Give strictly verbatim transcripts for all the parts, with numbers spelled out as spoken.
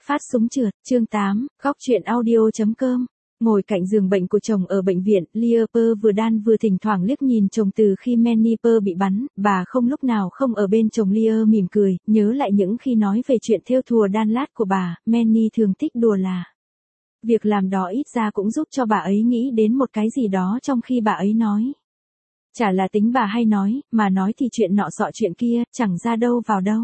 Phát súng trượt, chương tám, góc truyện audio.com. Ngồi cạnh giường bệnh của chồng ở bệnh viện, Leoper vừa đan vừa thỉnh thoảng liếc nhìn chồng từ khi Maniper bị bắn, bà không lúc nào không ở bên chồng. Lea mỉm cười, nhớ lại những khi nói về chuyện thêu thùa đan lát của bà, Manny thường thích đùa là. Việc làm đó ít ra cũng giúp cho bà ấy nghĩ đến một cái gì đó trong khi bà ấy nói. Chả là tính bà hay nói, mà nói thì chuyện nọ sọ chuyện kia, chẳng ra đâu vào đâu.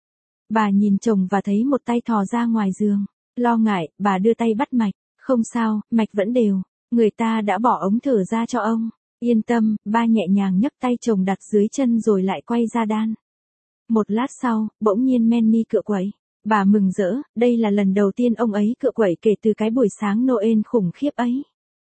Bà nhìn chồng và thấy một tay thò ra ngoài giường. Lo ngại, bà đưa tay bắt mạch. Không sao, mạch vẫn đều. Người ta đã bỏ ống thở ra cho ông. Yên tâm, ba nhẹ nhàng nhấc tay chồng đặt dưới chân rồi lại quay ra đan. Một lát sau, bỗng nhiên Manny cựa quậy. Bà mừng rỡ, đây là lần đầu tiên ông ấy cựa quậy kể từ cái buổi sáng Noel khủng khiếp ấy.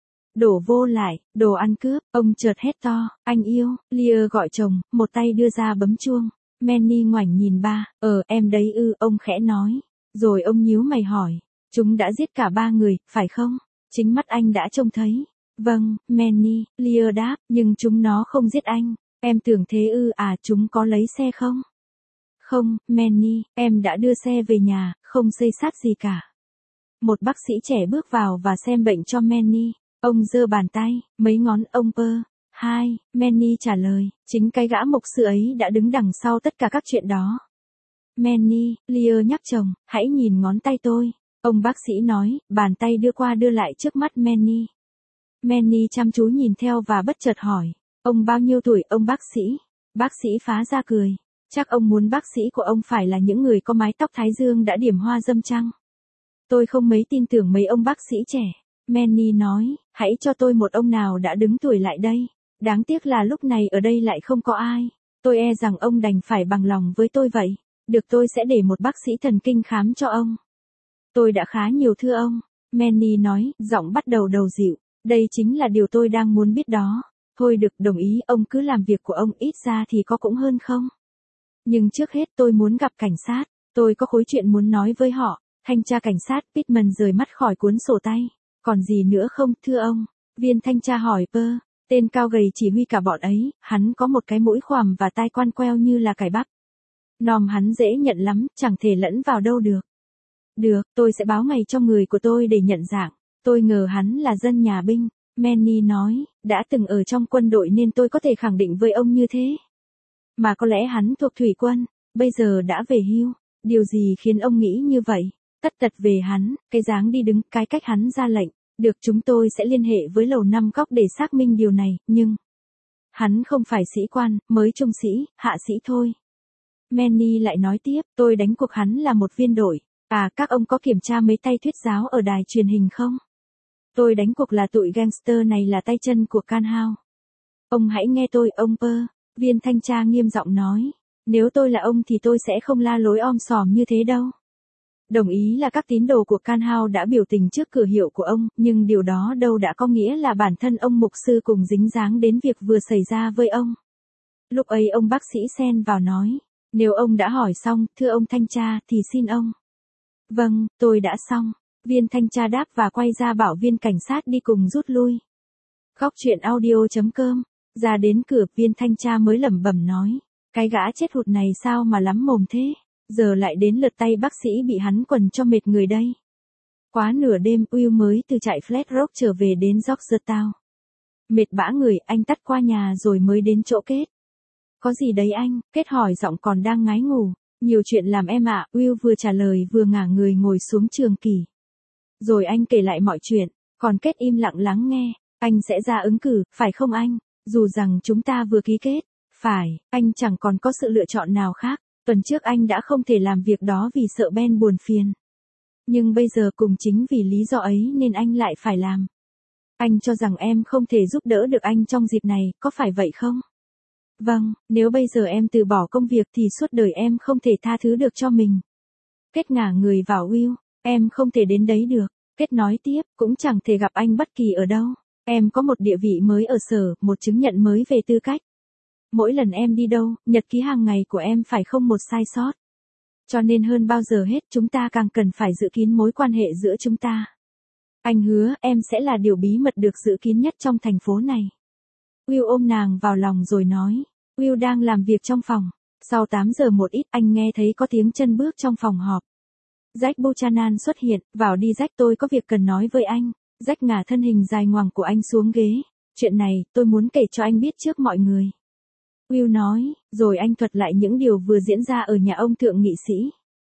Đổ vô lại, đồ ăn cướp, ông chợt hét to, anh yêu. Lea gọi chồng, một tay đưa ra bấm chuông. Manny ngoảnh nhìn ba, ờ em đấy ư, ông khẽ nói. Rồi ông nhíu mày hỏi, chúng đã giết cả ba người, phải không? Chính mắt anh đã trông thấy. Vâng, Manny, Lea đáp, nhưng chúng nó không giết anh. Em tưởng thế ư, à chúng có lấy xe không? Không, Manny, em đã đưa xe về nhà, không xây xát gì cả. Một bác sĩ trẻ bước vào và xem bệnh cho Manny. Ông giơ bàn tay, mấy ngón ông pơ. Hai, Manny trả lời, chính cái gã mục sư ấy đã đứng đằng sau tất cả các chuyện đó. Manny, Lea nhắc chồng, hãy nhìn ngón tay tôi. Ông bác sĩ nói, bàn tay đưa qua đưa lại trước mắt Manny. Manny chăm chú nhìn theo và bất chợt hỏi, ông bao nhiêu tuổi ông bác sĩ? Bác sĩ phá ra cười, chắc ông muốn bác sĩ của ông phải là những người có mái tóc thái dương đã điểm hoa dâm chăng? Tôi không mấy tin tưởng mấy ông bác sĩ trẻ. Manny nói, hãy cho tôi một ông nào đã đứng tuổi lại đây. Đáng tiếc là lúc này ở đây lại không có ai. Tôi e rằng ông đành phải bằng lòng với tôi vậy. Được, tôi sẽ để một bác sĩ thần kinh khám cho ông. Tôi đã khá nhiều thưa ông. Manny nói, giọng bắt đầu đầu dịu. Đây chính là điều tôi đang muốn biết đó. Thôi được, đồng ý, ông cứ làm việc của ông, ít ra thì có cũng hơn không? Nhưng trước hết tôi muốn gặp cảnh sát. Tôi có khối chuyện muốn nói với họ. Thanh tra cảnh sát Pittman rời mắt khỏi cuốn sổ tay. Còn gì nữa không, thưa ông? Viên thanh tra hỏi Pơ. Tên cao gầy chỉ huy cả bọn ấy, hắn có một cái mũi khoằm và tai quan queo như là cải bắp. Nom hắn dễ nhận lắm, chẳng thể lẫn vào đâu được. Được, tôi sẽ báo ngày cho người của tôi để nhận dạng. Tôi ngờ hắn là dân nhà binh. Manny nói, đã từng ở trong quân đội nên tôi có thể khẳng định với ông như thế. Mà có lẽ hắn thuộc thủy quân, bây giờ đã về hưu. Điều gì khiến ông nghĩ như vậy? Tất tật về hắn, cái dáng đi đứng, cái cách hắn ra lệnh. Được, chúng tôi sẽ liên hệ với lầu năm góc để xác minh điều này, nhưng hắn không phải sĩ quan, mới trung sĩ, hạ sĩ thôi. Manny lại nói tiếp, tôi đánh cuộc hắn là một viên đội. À, các ông có kiểm tra mấy tay thuyết giáo ở đài truyền hình không? Tôi đánh cuộc là tụi gangster này là tay chân của Canhouse. Ông hãy nghe tôi, ông Pơ. Viên thanh tra nghiêm giọng nói. Nếu tôi là ông thì tôi sẽ không la lối om sòm như thế đâu. Đồng ý là các tín đồ của Canhouse đã biểu tình trước cửa hiệu của ông, nhưng điều đó đâu đã có nghĩa là bản thân ông mục sư cùng dính dáng đến việc vừa xảy ra với ông. Lúc ấy ông bác sĩ xen vào nói, nếu ông đã hỏi xong, thưa ông thanh tra, thì xin ông. Vâng, tôi đã xong. Viên thanh tra đáp và quay ra bảo viên cảnh sát đi cùng rút lui. Góc truyện audio.com. Ra đến cửa, viên thanh tra mới lẩm bẩm nói, cái gã chết hụt này sao mà lắm mồm thế? Giờ lại đến lượt tay bác sĩ bị hắn quần cho mệt người đây. Quá nửa đêm, Will mới từ trại Flat Rock trở về đến Georgetown. Mệt bã người, anh tắt qua nhà rồi mới đến chỗ Kết. Có gì đấy anh? Kết hỏi giọng còn đang ngái ngủ. Nhiều chuyện làm em ạ, Will vừa trả lời vừa ngả người ngồi xuống trường kỷ. Rồi anh kể lại mọi chuyện, còn Kết im lặng lắng nghe. Anh sẽ ra ứng cử, phải không anh? Dù rằng chúng ta vừa ký kết. Phải, anh chẳng còn có sự lựa chọn nào khác. Tuần trước anh đã không thể làm việc đó vì sợ Ben buồn phiền. Nhưng bây giờ cùng chính vì lý do ấy nên anh lại phải làm. Anh cho rằng em không thể giúp đỡ được anh trong dịp này, có phải vậy không? Vâng, nếu bây giờ em từ bỏ công việc thì suốt đời em không thể tha thứ được cho mình. Kết ngả người vào Will, em không thể đến đấy được. Kết nói tiếp, cũng chẳng thể gặp anh bất kỳ ở đâu. Em có một địa vị mới ở sở, một chứng nhận mới về tư cách. Mỗi lần em đi đâu, nhật ký hàng ngày của em phải không một sai sót. Cho nên hơn bao giờ hết chúng ta càng cần phải giữ kín mối quan hệ giữa chúng ta. Anh hứa em sẽ là điều bí mật được giữ kín nhất trong thành phố này. Will ôm nàng vào lòng rồi nói. Will đang làm việc trong phòng. Sau tám giờ một ít anh nghe thấy có tiếng chân bước trong phòng họp. Jack Buchanan xuất hiện, vào đi Jack, tôi có việc cần nói với anh. Jack ngả thân hình dài ngoằng của anh xuống ghế. Chuyện này, tôi muốn kể cho anh biết trước mọi người. Will nói, rồi anh thuật lại những điều vừa diễn ra ở nhà ông thượng nghị sĩ.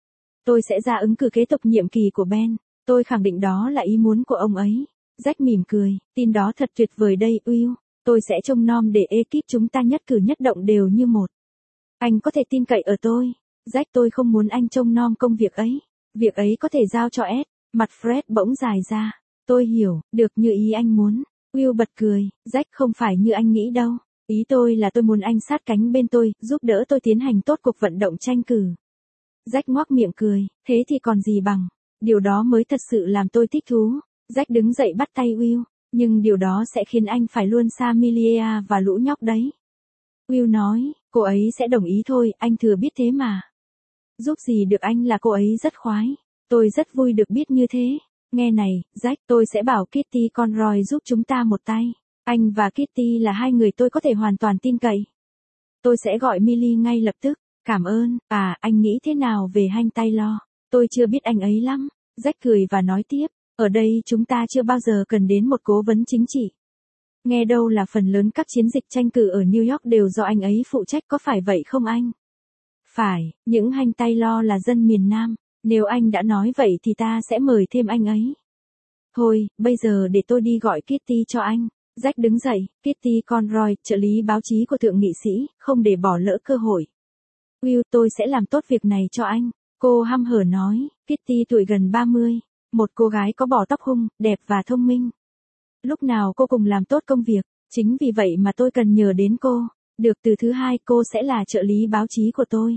Tôi sẽ ra ứng cử kế tục nhiệm kỳ của Ben. Tôi khẳng định đó là ý muốn của ông ấy. Jack mỉm cười, tin đó thật tuyệt vời đây, Will. Tôi sẽ trông nom để ekip chúng ta nhất cử nhất động đều như một. Anh có thể tin cậy ở tôi. Jack, tôi không muốn anh trông nom công việc ấy. Việc ấy có thể giao cho Ed. Mặt Fred bỗng dài ra. Tôi hiểu, được như ý anh muốn. Will bật cười, Jack, không phải như anh nghĩ đâu. Ý tôi là tôi muốn anh sát cánh bên tôi, giúp đỡ tôi tiến hành tốt cuộc vận động tranh cử. Jack ngoác miệng cười, thế thì còn gì bằng. Điều đó mới thật sự làm tôi thích thú. Jack đứng dậy bắt tay Will, nhưng điều đó sẽ khiến anh phải luôn xa Milia và lũ nhóc đấy. Will nói, cô ấy sẽ đồng ý thôi, anh thừa biết thế mà. Giúp gì được anh là cô ấy rất khoái. Tôi rất vui được biết như thế. Nghe này, Jack, tôi sẽ bảo Kitty Conroy giúp chúng ta một tay. Anh và Kitty là hai người tôi có thể hoàn toàn tin cậy. Tôi sẽ gọi Millie ngay lập tức. Cảm ơn. À, anh nghĩ thế nào về Hank Taylor? Tôi chưa biết anh ấy lắm. Jack cười và nói tiếp. Ở đây chúng ta chưa bao giờ cần đến một cố vấn chính trị. Nghe đâu là phần lớn các chiến dịch tranh cử ở New York đều do anh ấy phụ trách, có phải vậy không anh? Phải, những Hank Taylor là dân miền Nam. Nếu anh đã nói vậy thì ta sẽ mời thêm anh ấy. Thôi, bây giờ để tôi đi gọi Kitty cho anh. Jack đứng dậy, Kitty Conroy, trợ lý báo chí của thượng nghị sĩ, không để bỏ lỡ cơ hội. Will, tôi sẽ làm tốt việc này cho anh. Cô hăm hở nói, Kitty tuổi gần ba mươi. Một cô gái có bò tóc hung, đẹp và thông minh. Lúc nào cô cùng làm tốt công việc, chính vì vậy mà tôi cần nhờ đến cô. Được, từ thứ hai cô sẽ là trợ lý báo chí của tôi.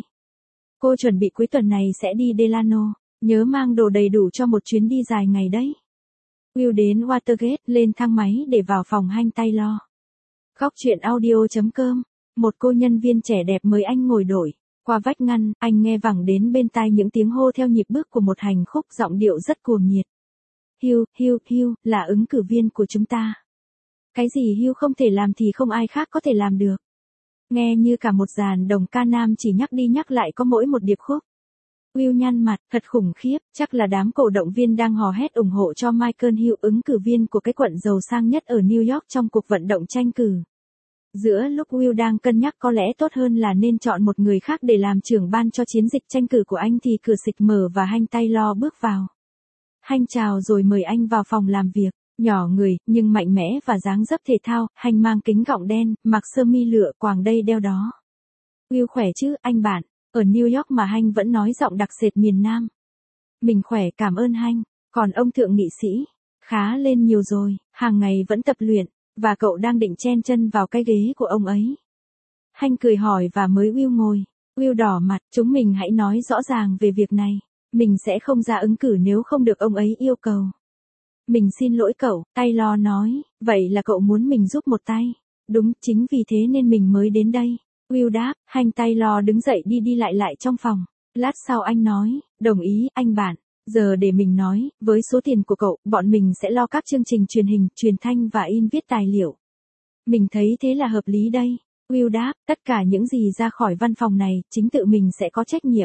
Cô chuẩn bị cuối tuần này sẽ đi Delano, nhớ mang đồ đầy đủ cho một chuyến đi dài ngày đấy. Will đến Watergate, lên thang máy để vào phòng Hank Taylor. Góc truyện audio chấm com, một cô nhân viên trẻ đẹp mời anh ngồi đổi. Qua vách ngăn, anh nghe vẳng đến bên tai những tiếng hô theo nhịp bước của một hành khúc, giọng điệu rất cuồng nhiệt. Hugh, Hugh, Hugh, là ứng cử viên của chúng ta. Cái gì Hugh không thể làm thì không ai khác có thể làm được. Nghe như cả một dàn đồng ca nam chỉ nhắc đi nhắc lại có mỗi một điệp khúc. Will nhăn mặt, thật khủng khiếp, chắc là đám cổ động viên đang hò hét ủng hộ cho Michael Hughes, ứng cử viên của cái quận giàu sang nhất ở New York trong cuộc vận động tranh cử. Giữa lúc Will đang cân nhắc có lẽ tốt hơn là nên chọn một người khác để làm trưởng ban cho chiến dịch tranh cử của anh thì cửa xịch mở và Hank Taylor bước vào. Hank chào rồi mời anh vào phòng làm việc. Nhỏ người, nhưng mạnh mẽ và dáng dấp thể thao, Hank mang kính gọng đen, mặc sơ mi lựa, quàng đây đeo đó. Will khỏe chứ, anh bạn? Ở New York mà Hank vẫn nói giọng đặc sệt miền Nam. Mình khỏe, cảm ơn Hank. Còn ông thượng nghị sĩ? Khá lên nhiều rồi, hàng ngày vẫn tập luyện, và cậu đang định chen chân vào cái ghế của ông ấy. Hank cười hỏi và mới Will ngồi. Will đỏ mặt, chúng mình hãy nói rõ ràng về việc này. Mình sẽ không ra ứng cử nếu không được ông ấy yêu cầu. Mình xin lỗi cậu, Taylor nói, vậy là cậu muốn mình giúp một tay. Đúng, chính vì thế nên mình mới đến đây. Will đáp, Hank Taylor đứng dậy đi đi lại lại trong phòng. Lát sau anh nói, đồng ý, anh bạn. Giờ để mình nói, với số tiền của cậu, bọn mình sẽ lo các chương trình truyền hình, truyền thanh và in viết tài liệu. Mình thấy thế là hợp lý đây. Will đáp, tất cả những gì ra khỏi văn phòng này, chính tự mình sẽ có trách nhiệm.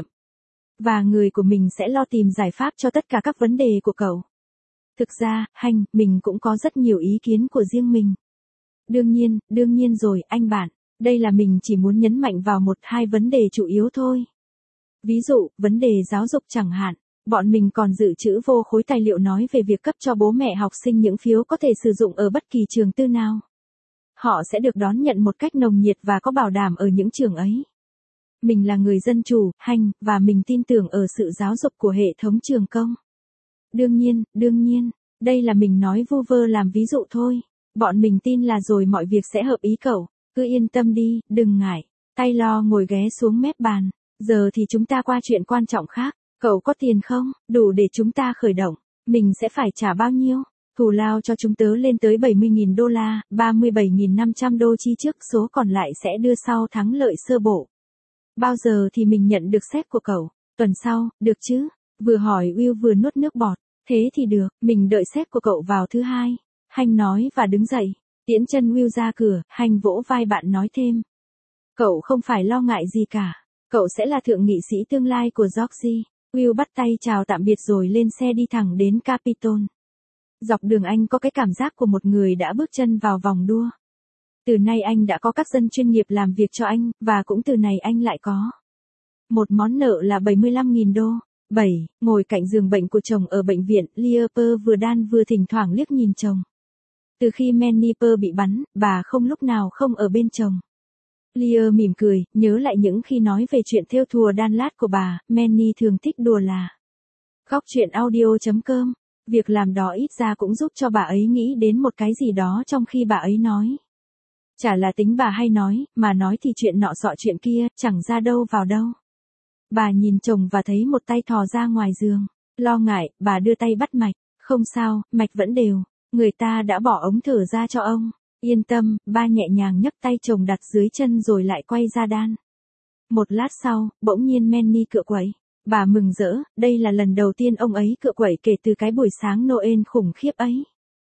Và người của mình sẽ lo tìm giải pháp cho tất cả các vấn đề của cậu. Thực ra, Hank, mình cũng có rất nhiều ý kiến của riêng mình. Đương nhiên, đương nhiên rồi, anh bạn. Đây là mình chỉ muốn nhấn mạnh vào một hai vấn đề chủ yếu thôi. Ví dụ, vấn đề giáo dục chẳng hạn. Bọn mình còn dự trữ vô khối tài liệu nói về việc cấp cho bố mẹ học sinh những phiếu có thể sử dụng ở bất kỳ trường tư nào. Họ sẽ được đón nhận một cách nồng nhiệt và có bảo đảm ở những trường ấy. Mình là người dân chủ, Hank, và mình tin tưởng ở sự giáo dục của hệ thống trường công. Đương nhiên, đương nhiên, đây là mình nói vu vơ làm ví dụ thôi. Bọn mình tin là rồi mọi việc sẽ hợp ý cậu. Cứ yên tâm đi, đừng ngại. Taylor ngồi ghé xuống mép bàn. Giờ thì chúng ta qua chuyện quan trọng khác. Cậu có tiền không? Đủ để chúng ta khởi động. Mình sẽ phải trả bao nhiêu? Thù lao cho chúng tớ lên tới bảy mươi nghìn đô la, ba mươi bảy nghìn năm trăm đô chi trước, số còn lại sẽ đưa sau thắng lợi sơ bộ. Bao giờ thì mình nhận được séc của cậu? Tuần sau, được chứ? Vừa hỏi Will vừa nuốt nước bọt. Thế thì được, mình đợi séc của cậu vào thứ hai. Hank nói và đứng dậy. Tiễn chân Will ra cửa, Hank vỗ vai bạn nói thêm. Cậu không phải lo ngại gì cả. Cậu sẽ là thượng nghị sĩ tương lai của Georgie. Will bắt tay chào tạm biệt rồi lên xe đi thẳng đến Capitol. Dọc đường anh có cái cảm giác của một người đã bước chân vào vòng đua. Từ nay anh đã có các dân chuyên nghiệp làm việc cho anh, và cũng từ này anh lại có một món nợ là bảy mươi lăm nghìn đô. bảy. Ngồi cạnh giường bệnh của chồng ở bệnh viện, Lear vừa đan vừa thỉnh thoảng liếc nhìn chồng. Từ khi Manny bị bắn, bà không lúc nào không ở bên chồng. Lear mỉm cười, nhớ lại những khi nói về chuyện thêu thùa đan lát của bà, Manny thường thích đùa là góc chuyện audio chấm com. Việc làm đó ít ra cũng giúp cho bà ấy nghĩ đến một cái gì đó trong khi bà ấy nói. Chả là tính bà hay nói, mà nói thì chuyện nọ sọ chuyện kia, chẳng ra đâu vào đâu. Bà nhìn chồng và thấy một tay thò ra ngoài giường. Lo ngại, bà đưa tay bắt mạch. Không sao, mạch vẫn đều. Người ta đã bỏ ống thở ra cho ông. Yên tâm, ba nhẹ nhàng nhấc tay chồng đặt dưới chân rồi lại quay ra đan. Một lát sau, bỗng nhiên Manny cựa quậy. Bà mừng rỡ, đây là lần đầu tiên ông ấy cựa quậy kể từ cái buổi sáng Noel khủng khiếp ấy.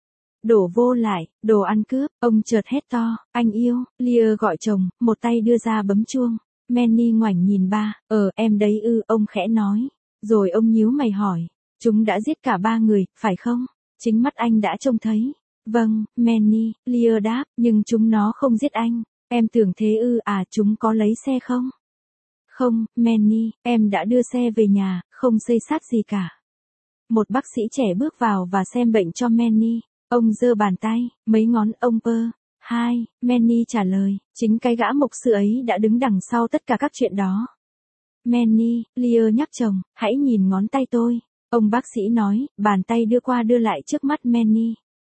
Đổ vô lại, đồ ăn cướp, ông chợt hét to, anh yêu, Lear gọi chồng, một tay đưa ra bấm chuông. Manny ngoảnh nhìn ba, ờ em đấy ư, ông khẽ nói. Rồi ông nhíu mày hỏi, chúng đã giết cả ba người, phải không? Chính mắt anh đã trông thấy. Vâng, Manny, Lear đáp, nhưng chúng nó không giết anh. Em tưởng thế ư, à chúng có lấy xe không? Không, Manny, em đã đưa xe về nhà, không xây xát gì cả. Một bác sĩ trẻ bước vào và xem bệnh cho Manny. Ông giơ bàn tay, mấy ngón ông pơ. Hai, Manny trả lời, chính cái gã mục sư ấy đã đứng đằng sau tất cả các chuyện đó. Manny, Lear nhắc chồng, hãy nhìn ngón tay tôi. Ông bác sĩ nói, bàn tay đưa qua đưa lại trước mắt Manny.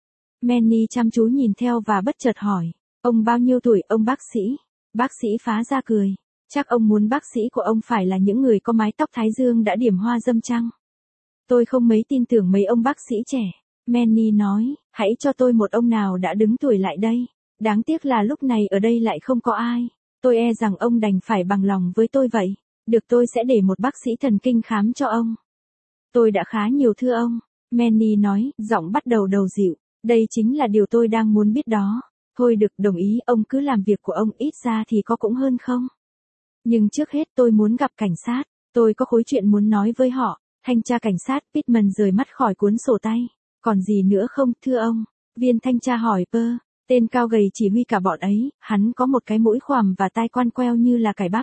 Manny chăm chú nhìn theo và bất chợt hỏi, ông bao nhiêu tuổi ông bác sĩ? Bác sĩ phá ra cười. Chắc ông muốn bác sĩ của ông phải là những người có mái tóc thái dương đã điểm hoa dâm chăng? Tôi không mấy tin tưởng mấy ông bác sĩ trẻ. Manny nói, hãy cho tôi một ông nào đã đứng tuổi lại đây. Đáng tiếc là lúc này ở đây lại không có ai. Tôi e rằng ông đành phải bằng lòng với tôi vậy. Được tôi sẽ để một bác sĩ thần kinh khám cho ông. Tôi đã khá nhiều thưa ông. Manny nói, giọng bắt đầu đầu dịu. Đây chính là điều tôi đang muốn biết đó. Thôi được, đồng ý, ông cứ làm việc của ông, ít ra thì có cũng hơn không? Nhưng trước hết tôi muốn gặp cảnh sát. Tôi có khối chuyện muốn nói với họ. Thanh tra cảnh sát Pittman rời mắt khỏi cuốn sổ tay. Còn gì nữa không, thưa ông? Viên thanh tra hỏi Pơ. Tên cao gầy chỉ huy cả bọn ấy, hắn có một cái mũi khoằm và tai quan queo như là cải bắp.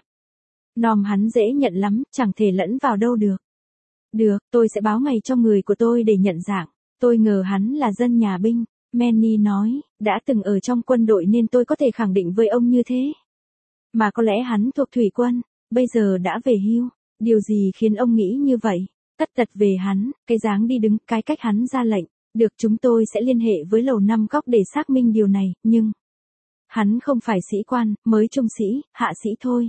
Nòm hắn dễ nhận lắm, chẳng thể lẫn vào đâu được. Được, tôi sẽ báo ngày cho người của tôi để nhận dạng. Tôi ngờ hắn là dân nhà binh. Manny nói, đã từng ở trong quân đội nên tôi có thể khẳng định với ông như thế. Mà có lẽ hắn thuộc thủy quân, bây giờ đã về hưu. Điều gì khiến ông nghĩ như vậy? Tất tật về hắn, cái dáng đi đứng, cái cách hắn ra lệnh. Được, chúng tôi sẽ liên hệ với lầu năm góc để xác minh điều này, nhưng hắn không phải sĩ quan, mới trung sĩ, hạ sĩ thôi.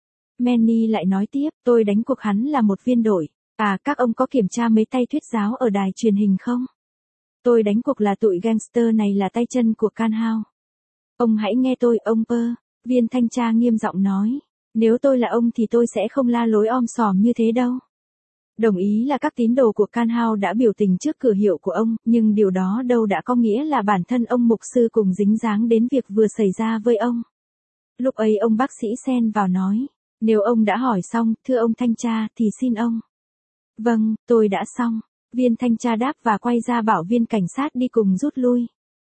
Manny lại nói tiếp, tôi đánh cuộc hắn là một viên đội. À, các ông có kiểm tra mấy tay thuyết giáo ở đài truyền hình không? Tôi đánh cuộc là tụi gangster này là tay chân của Canhouse. Ông hãy nghe tôi, ông Pơ. Viên thanh tra nghiêm giọng nói. Nếu tôi là ông thì tôi sẽ không la lối om sòm như thế đâu. Đồng ý là các tín đồ của Canhouse đã biểu tình trước cửa hiệu của ông, nhưng điều đó đâu đã có nghĩa là bản thân ông mục sư cùng dính dáng đến việc vừa xảy ra với ông. Lúc ấy ông bác sĩ xen vào nói. Nếu ông đã hỏi xong, thưa ông thanh tra, thì xin ông. Vâng, tôi đã xong. Viên thanh tra đáp và quay ra bảo viên cảnh sát đi cùng rút lui.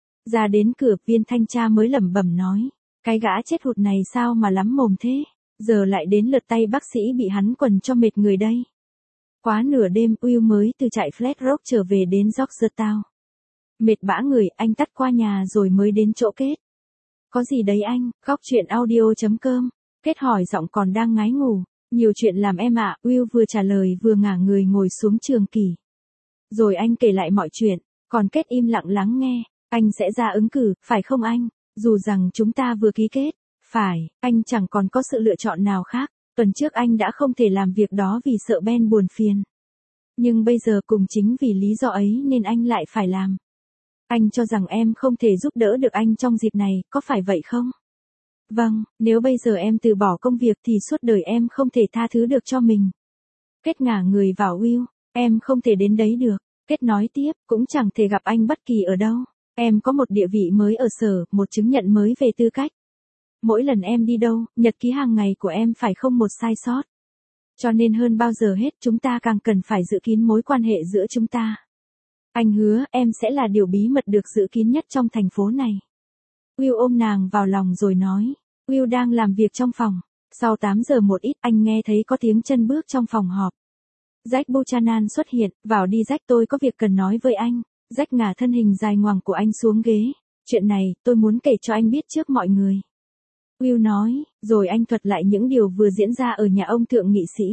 Ra đến cửa, viên thanh tra mới lẩm bẩm nói. Cái gã chết hụt này sao mà lắm mồm thế? Giờ lại đến lượt tay bác sĩ bị hắn quần cho mệt người đây. Quá nửa đêm, Will mới từ trại Flat Rock trở về đến Georgetown. Mệt bã người, anh tắt qua nhà rồi mới đến chỗ Kết. Có gì đấy anh? Góc chuyện audio chấm com. Kết hỏi giọng còn đang ngái ngủ. Nhiều chuyện làm em ạ, Will vừa trả lời vừa ngả người ngồi xuống trường kỷ. Rồi anh kể lại mọi chuyện, còn Kết im lặng lắng nghe. Anh sẽ ra ứng cử, phải không anh? Dù rằng chúng ta vừa ký kết. Phải, anh chẳng còn có sự lựa chọn nào khác. Tuần trước anh đã không thể làm việc đó vì sợ Ben buồn phiền. Nhưng bây giờ cùng chính vì lý do ấy nên anh lại phải làm. Anh cho rằng em không thể giúp đỡ được anh trong dịp này, có phải vậy không? Vâng, nếu bây giờ em từ bỏ công việc thì suốt đời em không thể tha thứ được cho mình. Kết ngả người vào Will, em không thể đến đấy được. Kết nói tiếp, cũng chẳng thể gặp anh bất kỳ ở đâu. Em có một địa vị mới ở sở, một chứng nhận mới về tư cách. Mỗi lần em đi đâu, nhật ký hàng ngày của em phải không một sai sót. Cho nên hơn bao giờ hết chúng ta càng cần phải giữ kín mối quan hệ giữa chúng ta. Anh hứa em sẽ là điều bí mật được giữ kín nhất trong thành phố này. Will ôm nàng vào lòng rồi nói. Will đang làm việc trong phòng. Sau tám giờ một ít anh nghe thấy có tiếng chân bước trong phòng họp. Jack Buchanan xuất hiện, vào đi Jack, tôi có việc cần nói với anh. Jack ngả thân hình dài ngoằng của anh xuống ghế. Chuyện này, tôi muốn kể cho anh biết trước mọi người. Will nói, rồi anh thuật lại những điều vừa diễn ra ở nhà ông thượng nghị sĩ.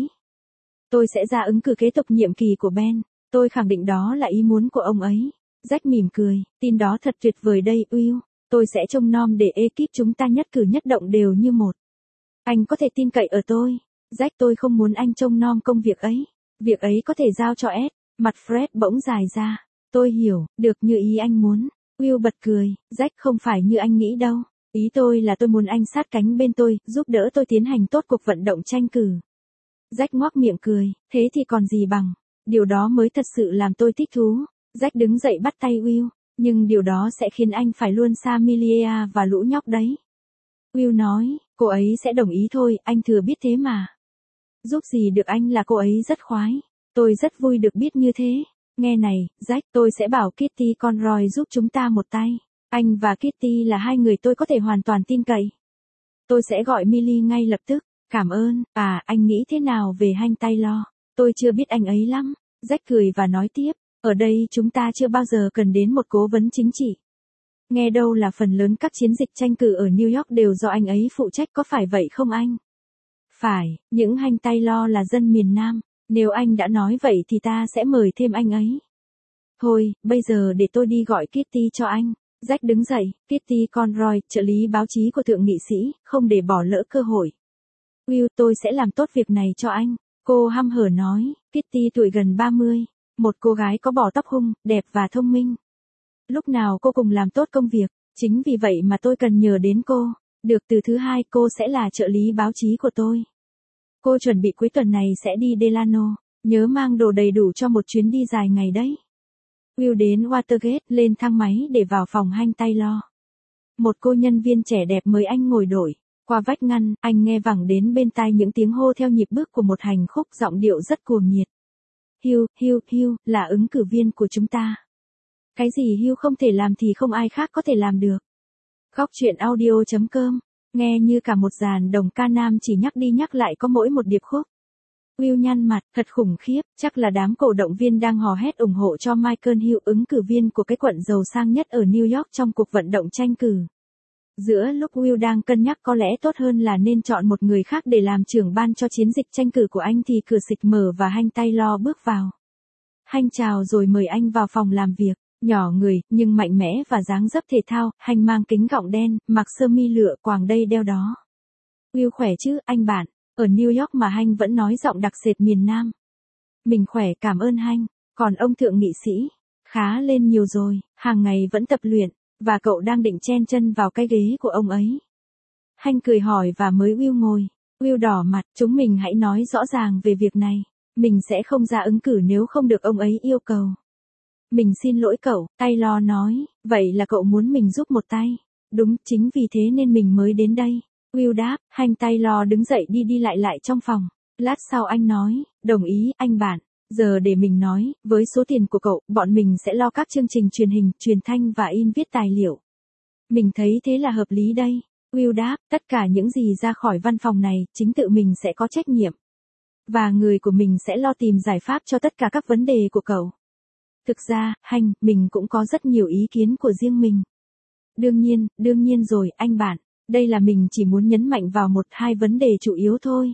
Tôi sẽ ra ứng cử kế tục nhiệm kỳ của Ben. Tôi khẳng định đó là ý muốn của ông ấy. Jack mỉm cười, tin đó thật tuyệt vời đây, Will. Tôi sẽ trông nom để ekip chúng ta nhất cử nhất động đều như một. Anh có thể tin cậy ở tôi. Jack, tôi không muốn anh trông nom công việc ấy. Việc ấy có thể giao cho Ed. Mặt Fred bỗng dài ra. Tôi hiểu, được như ý anh muốn. Will bật cười, Jack, không phải như anh nghĩ đâu. Ý tôi là tôi muốn anh sát cánh bên tôi, giúp đỡ tôi tiến hành tốt cuộc vận động tranh cử. Jack ngoác miệng cười, thế thì còn gì bằng. Điều đó mới thật sự làm tôi thích thú. Jack đứng dậy bắt tay Will, nhưng điều đó sẽ khiến anh phải luôn xa Milia và lũ nhóc đấy. Will nói, cô ấy sẽ đồng ý thôi, anh thừa biết thế mà. Giúp gì được anh là cô ấy rất khoái. Tôi rất vui được biết như thế. Nghe này, Jack, tôi sẽ bảo Kitty Conroy giúp chúng ta một tay. Anh và Kitty là hai người tôi có thể hoàn toàn tin cậy. Tôi sẽ gọi Millie ngay lập tức. Cảm ơn. À, anh nghĩ thế nào về Hank Taylor? Tôi chưa biết anh ấy lắm. Jack cười và nói tiếp. Ở đây chúng ta chưa bao giờ cần đến một cố vấn chính trị. Nghe đâu là phần lớn các chiến dịch tranh cử ở New York đều do anh ấy phụ trách, có phải vậy không anh? Phải, những Hank Taylor là dân miền Nam. Nếu anh đã nói vậy thì ta sẽ mời thêm anh ấy. Thôi, bây giờ để tôi đi gọi Kitty cho anh. Jack đứng dậy, Kitty Conroy, trợ lý báo chí của thượng nghị sĩ, không để bỏ lỡ cơ hội. Will, tôi sẽ làm tốt việc này cho anh. Cô hăm hở nói, Kitty tuổi gần ba mươi. Một cô gái có bò tóc hung, đẹp và thông minh. Lúc nào cô cùng làm tốt công việc, chính vì vậy mà tôi cần nhờ đến cô. Được, từ thứ hai cô sẽ là trợ lý báo chí của tôi. Cô chuẩn bị cuối tuần này sẽ đi Delano, nhớ mang đồ đầy đủ cho một chuyến đi dài ngày đấy. Will đến Watergate, lên thang máy để vào phòng Hank Taylor. Một cô nhân viên trẻ đẹp mời anh ngồi đổi. Qua vách ngăn, anh nghe vẳng đến bên tai những tiếng hô theo nhịp bước của một hành khúc, giọng điệu rất cuồng nhiệt. Hugh, Hugh, Hugh, là ứng cử viên của chúng ta. Cái gì Hugh không thể làm thì không ai khác có thể làm được. Góc truyện audio chấm com, nghe như cả một dàn đồng ca nam chỉ nhắc đi nhắc lại có mỗi một điệp khúc. Will nhăn mặt, thật khủng khiếp, chắc là đám cổ động viên đang hò hét ủng hộ cho Michael Hughes, ứng cử viên của cái quận giàu sang nhất ở New York trong cuộc vận động tranh cử. Giữa lúc Will đang cân nhắc có lẽ tốt hơn là nên chọn một người khác để làm trưởng ban cho chiến dịch tranh cử của anh thì cửa xịch mở và Hank Taylor bước vào. Hank chào rồi mời anh vào phòng làm việc. Nhỏ người, nhưng mạnh mẽ và dáng dấp thể thao, Hank mang kính gọng đen, mặc sơ mi lụa, quàng đây đeo đó. Will khỏe chứ, anh bạn? Ở New York mà Hank vẫn nói giọng đặc sệt miền Nam. Mình khỏe, cảm ơn Hank. Còn ông thượng nghị sĩ? Khá lên nhiều rồi, hàng ngày vẫn tập luyện, và cậu đang định chen chân vào cái ghế của ông ấy. Hank cười hỏi và mới Will ngồi. Will đỏ mặt, chúng mình hãy nói rõ ràng về việc này. Mình sẽ không ra ứng cử nếu không được ông ấy yêu cầu. Mình xin lỗi cậu, Taylor nói, vậy là cậu muốn mình giúp một tay. Đúng, chính vì thế nên mình mới đến đây. Will đáp, Hank Taylor đứng dậy đi đi lại lại trong phòng. Lát sau anh nói, đồng ý, anh bạn. Giờ để mình nói, với số tiền của cậu, bọn mình sẽ lo các chương trình truyền hình, truyền thanh và in viết tài liệu. Mình thấy thế là hợp lý đây. Will đáp, tất cả những gì ra khỏi văn phòng này, chính tự mình sẽ có trách nhiệm. Và người của mình sẽ lo tìm giải pháp cho tất cả các vấn đề của cậu. Thực ra, Hank, mình cũng có rất nhiều ý kiến của riêng mình. Đương nhiên, đương nhiên rồi, anh bạn. Đây là mình chỉ muốn nhấn mạnh vào một hai vấn đề chủ yếu thôi.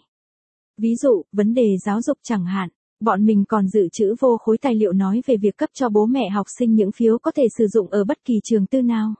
Ví dụ, vấn đề giáo dục chẳng hạn. Bọn mình còn dự trữ vô khối tài liệu nói về việc cấp cho bố mẹ học sinh những phiếu có thể sử dụng ở bất kỳ trường tư nào.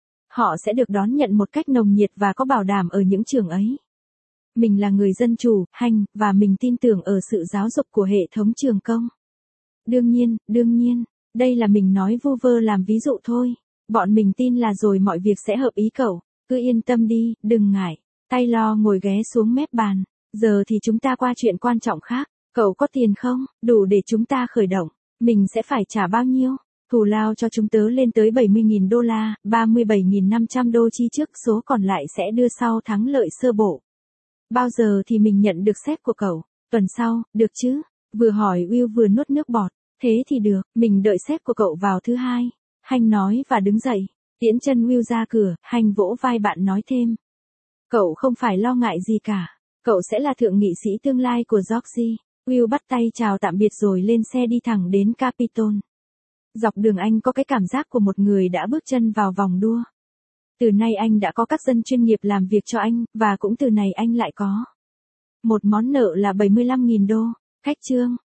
Họ sẽ được đón nhận một cách nồng nhiệt và có bảo đảm ở những trường ấy. Mình là người dân chủ, Hank, và mình tin tưởng ở sự giáo dục của hệ thống trường công. Đương nhiên, đương nhiên, đây là mình nói vu vơ làm ví dụ thôi. Bọn mình tin là rồi mọi việc sẽ hợp ý cậu. Cứ yên tâm đi, đừng ngại. Taylor ngồi ghé xuống mép bàn. Giờ thì chúng ta qua chuyện quan trọng khác. Cậu có tiền không? Đủ để chúng ta khởi động. Mình sẽ phải trả bao nhiêu? Thù lao cho chúng tớ lên tới bảy mươi nghìn đô la, ba mươi bảy nghìn năm trăm đô chi trước, số còn lại sẽ đưa sau thắng lợi sơ bộ. Bao giờ thì mình nhận được sếp của cậu? Tuần sau, được chứ? Vừa hỏi Will vừa nuốt nước bọt. Thế thì được, mình đợi sếp của cậu vào thứ hai. Hank nói và đứng dậy. Tiễn chân Will ra cửa, Hank vỗ vai bạn nói thêm. Cậu không phải lo ngại gì cả. Cậu sẽ là thượng nghị sĩ tương lai của Georgie. Will bắt tay chào tạm biệt rồi lên xe đi thẳng đến Capitol. Dọc đường anh có cái cảm giác của một người đã bước chân vào vòng đua. Từ nay anh đã có các dân chuyên nghiệp làm việc cho anh, và cũng từ này anh lại có một món nợ là bảy mươi lăm nghìn đô. Khách chương.